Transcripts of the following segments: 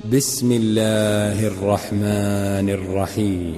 بسم الله الرحمن الرحيم.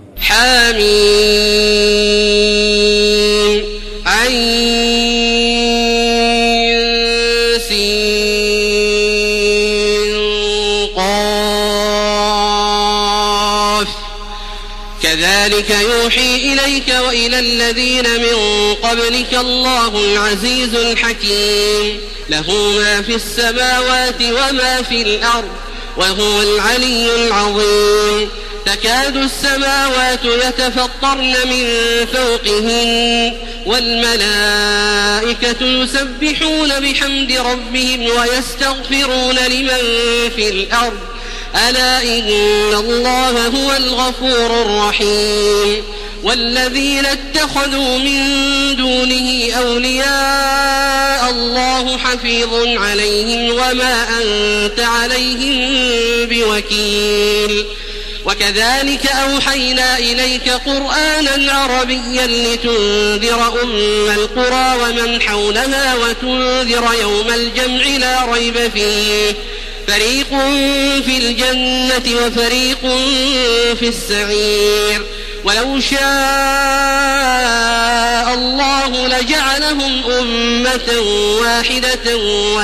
حميم عين سين قاف كذلك يوحي إليك وإلى الذين من قبلك الله العزيز الحكيم له ما في السماوات وما في الأرض وهو العلي العظيم تكاد السماوات يتفطرن من فوقهن والملائكة يسبحون بحمد ربهم ويستغفرون لمن في الأرض ألا إن الله هو الغفور الرحيم والذين اتخذوا من دونه أولياء الله حفيظ عليهم وما أنت عليهم بوكيل وكذلك أوحينا إليك قرآنا عربيا لتنذر أم القرى ومن حولها وتنذر يوم الجمع لا ريب فيه فريق في الجنة وفريق في السعير ولو شاء الله لجعلهم أمة واحدة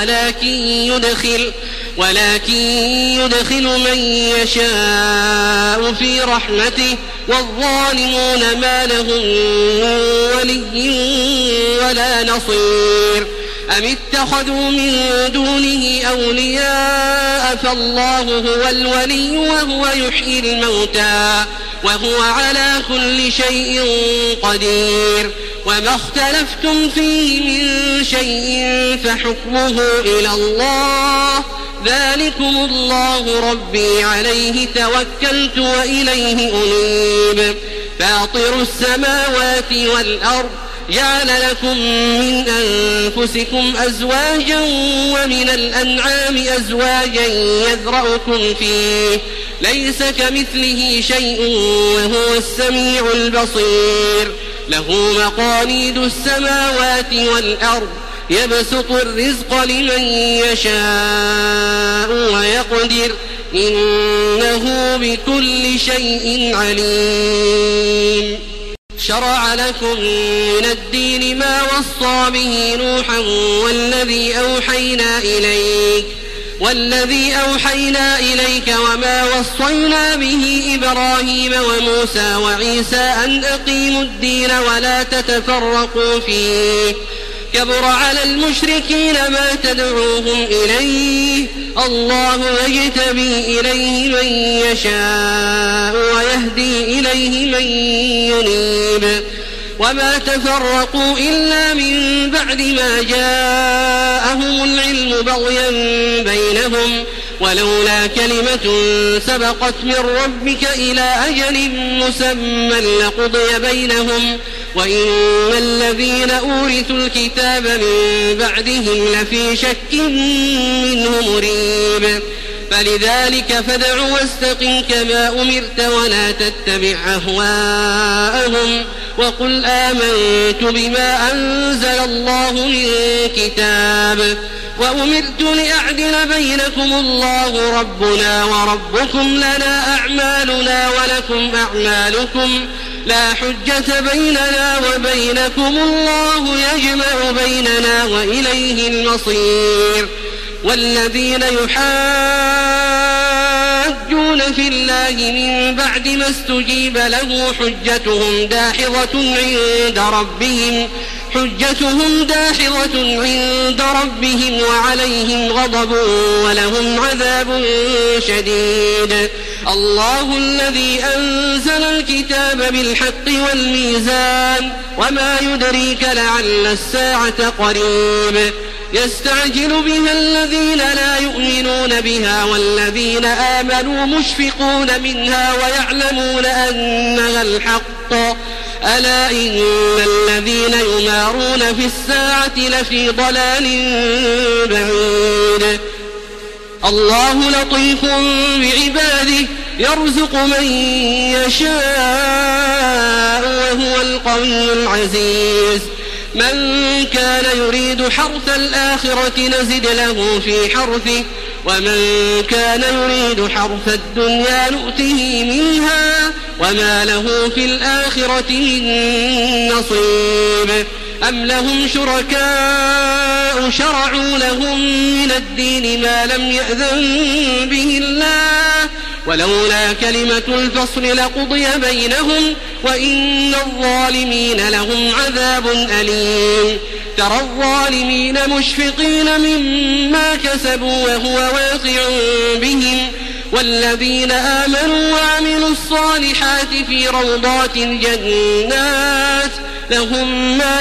ولكن يدخل من يشاء في رحمته والظالمون ما لهم من ولي ولا نصير أم اتخذوا من دونه أولياء فالله هو الولي وهو يحيي الموتى وهو على كل شيء قدير وما اختلفتم فيه من شيء فحكمه إلى الله ذلكم الله ربي عليه توكلت وإليه أنيب فاطر السماوات والأرض جعل لكم من أنفسكم أزواجا ومن الأنعام أزواجا يذرأكم فيه ليس كمثله شيء وهو السميع البصير له مقاليد السماوات والأرض يبسط الرزق لمن يشاء ويقدر إنه بكل شيء عليم شرع لكم من الدين ما وصى به نوحا والذي أوحينا إليك وما وصينا به إبراهيم وموسى وعيسى أن أقيموا الدين ولا تتفرقوا فيه كبر على المشركين ما تدعوهم إليه الله يجتبي إليه من يشاء ويهدي إليه من ينيب وما تفرقوا إلا من بعد ما جاءهم العلم بغيا بينهم ولولا كلمة سبقت من ربك إلى أجل مسمى لقضي بينهم وإن الذين أورثوا الكتاب من بعدهم لفي شك منه مريب فلذلك فادع واستقم كما أمرت ولا تتبع أهواءهم وقل آمنت بما أنزل الله من كتاب وأمرت لأعدل بينكم الله ربنا وربكم لنا أعمالنا ولكم أعمالكم لا حجة بيننا وبينكم الله يجمع بيننا وإليه المصير والذين يحاجون في الله من بعد ما استجيب له حجتهم داحضة عند ربهم وعليهم غضب ولهم عذاب شديد الله الذي أنزل الكتاب بالحق والميزان وما يدريك لعل الساعة قريب يستعجل بها الذين لا يؤمنون بها والذين آمنوا مشفقون منها ويعلمون أنها الحق ألا إن الذين يمارون في الساعة لفي ضلال بعيد الله لطيف بعباده يرزق من يشاء وهو القوي العزيز من كان يريد حرث الآخرة نزد له في حرثه ومن كان يريد حرث الدنيا نؤته منها وما له في الآخرة من نصيب أم لهم شركاء شرعوا لهم من الدين ما لم يأذن به الله ولولا كلمة الفصل لقضي بينهم وإن الظالمين لهم عذاب أليم ترى الظالمين مشفقين مما كسبوا وهو واقع بهم والذين آمنوا وعملوا الصالحات في روضات الجنات لهم ما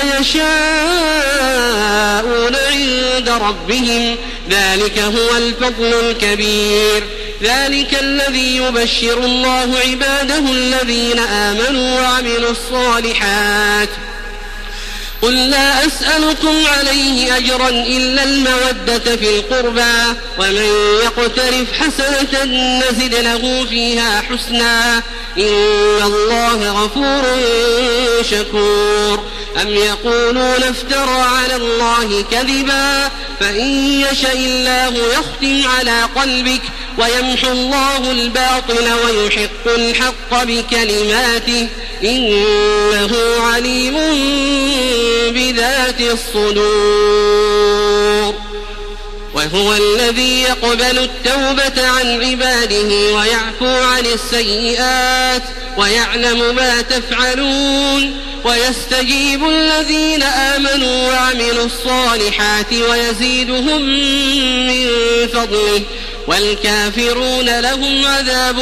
يشاءون عند ربهم ذلك هو الفضل الكبير ذلك الذي يبشر الله عباده الذين آمنوا وعملوا الصالحات قل لا أسألكم عليه أجرا إلا المودة في القربى ومن يقترف حسنة نزد له فيها حسنا إن الله غفور شكور أم يقولون افترى على الله كذبا فإن يشاء الله يختم على قلبك ويمحو الله الباطل ويحق الحق بكلماته إنه عليم بذات الصدور وهو الذي يقبل التوبة عن عباده ويعفو عن السيئات ويعلم ما تفعلون ويستجيب الذين آمنوا وعملوا الصالحات ويزيدهم من فضله والكافرون لهم عذاب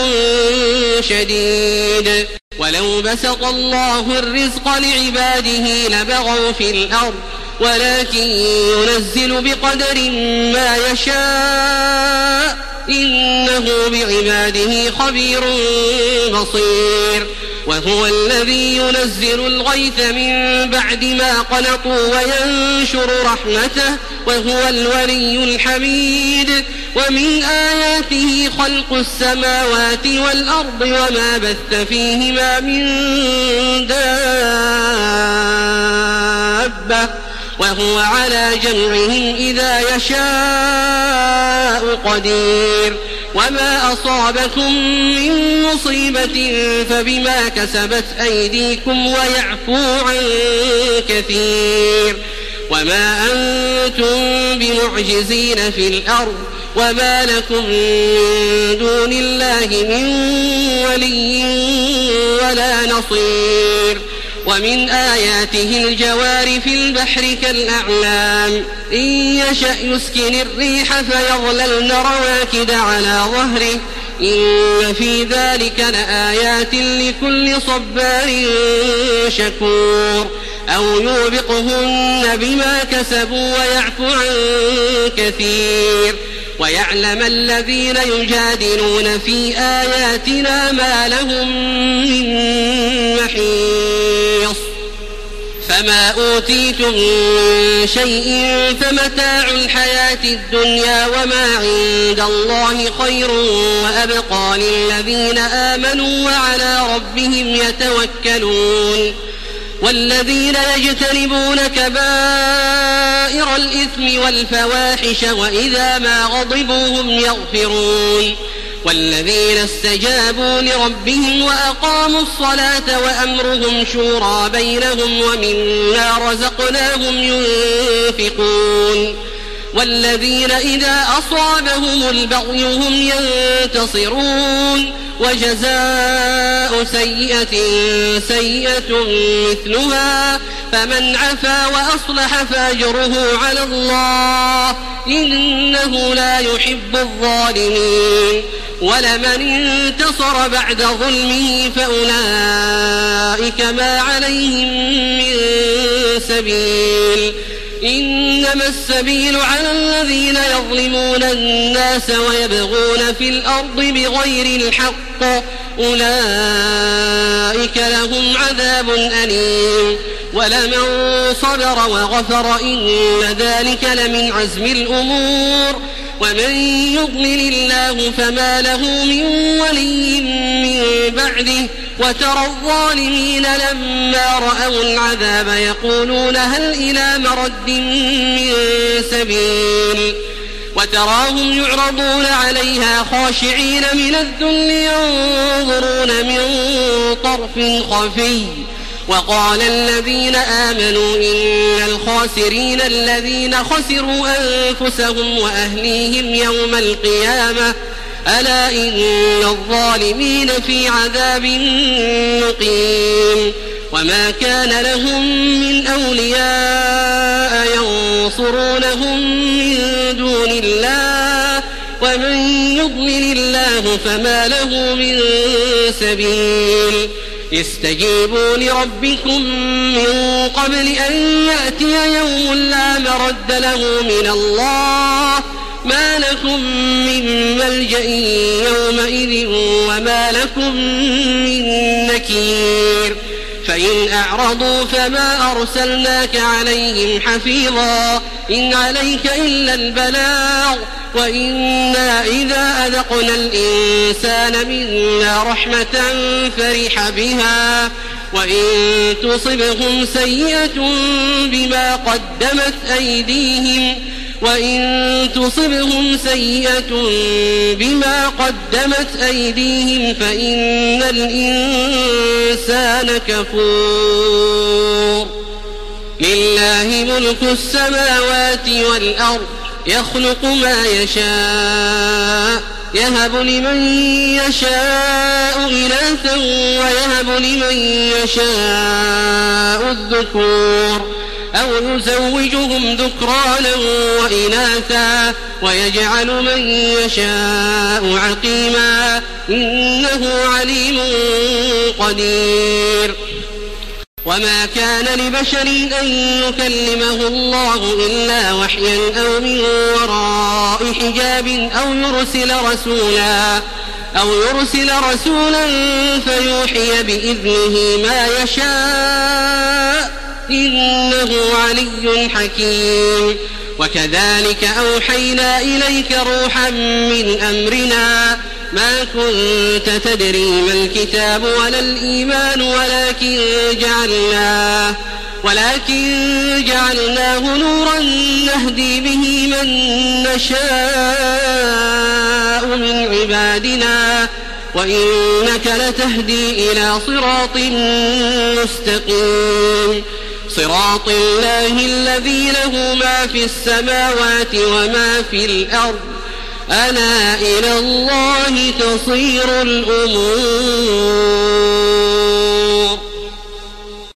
شديد ولو بسط الله الرزق لعباده لبغوا في الأرض ولكن ينزل بقدر ما يشاء إنه بعباده خبير بصير وهو الذي ينزل الغيث من بعد ما قنطوا وينشر رحمته وهو الولي الحميد ومن آياته خلق السماوات والأرض وما بث فيهما من دابة وهو على جمعهم إذا يشاء قدير وما أصابكم من مصيبة فبما كسبت أيديكم ويعفو عن كثير وما أنتم بمعجزين في الأرض وما لكم من دون الله من ولي ولا نصير ومن آياته الجوار في البحر كالأعلام إن يشأ يسكن الريح فيظللن رواكد على ظهره إن في ذلك لآيات لكل صبار شكور أو يوبقهن بما كسبوا ويعفو عن كثير ويعلم الذين يجادلون في آياتنا ما لهم من محيص فما أوتيتم من شيء فمتاع الحياة الدنيا وما عند الله خير وأبقى للذين آمنوا وعلى ربهم يتوكلون والذين يجتنبون كبائر الإثم والفواحش وإذا ما غضبوا هم يغفرون والذين استجابوا لربهم وأقاموا الصلاة وأمرهم شورى بينهم ومما رزقناهم ينفقون والذين إذا أصابهم البغي هم ينتصرون وجزاء سيئة سيئة مثلها فمن عفا وأصلح فأجره على الله إنه لا يحب الظالمين ولمن انتصر بعد ظلمه فأولئك ما عليهم من سبيل إنما السبيل على الذين يظلمون الناس ويبغون في الأرض بغير الحق أولئك لهم عذاب أليم ولمن صبر وغفر إن ذلك لمن عزم الأمور ومن يضلل الله فما له من ولي من بعده وترى الظالمين لما رأوا العذاب يقولون هل إلى مرد من سبيل وتراهم يعرضون عليها خاشعين من الذل ينظرون من طرف خفي. وقال الذين آمنوا إن الخاسرين الذين خسروا أنفسهم وأهليهم يوم القيامة ألا إن الظالمين في عذاب مقيم. وما كان لهم من أولياء ينصرونهم من دون الله ومن يضلل الله فما له من سبيل. استجيبوا لربكم من قبل أن يأتي يوم لا مرد له من الله ما لكم من ملجأ يومئذ وما لكم من نكير. فإن أعرضوا فما أرسلناك عليهم حفيظا إن عليك إلا البلاغ وإنا إذا أذقنا الإنسان منا رحمة فرح بها وإن تصبهم سيئة بما قدمت أيديهم فإن الإنسان كفور. لله ملك السماوات والأرض يخلق ما يشاء يهب لمن يشاء إناثا ويهب لمن يشاء الذكور أو يزوجهم ذكرانا وإناثا ويجعل من يشاء عقيما إنه عليم قدير. وما كان لبشر أن يكلمه الله إلا وحيا أو من وراء حجاب أو يرسل رسولا فيوحي بإذنه ما يشاء إنه علي حكيم. وكذلك أوحينا إليك روحا من أمرنا ما كنت تدري ما الكتاب ولا الإيمان ولكن جعلناه نورا نهدي به من نشاء من عبادنا وإنك لتهدي إلى صراط مستقيم. صراط الله الذي له ما في السماوات وما في الأرض ألا إلى الله تصير الأمور.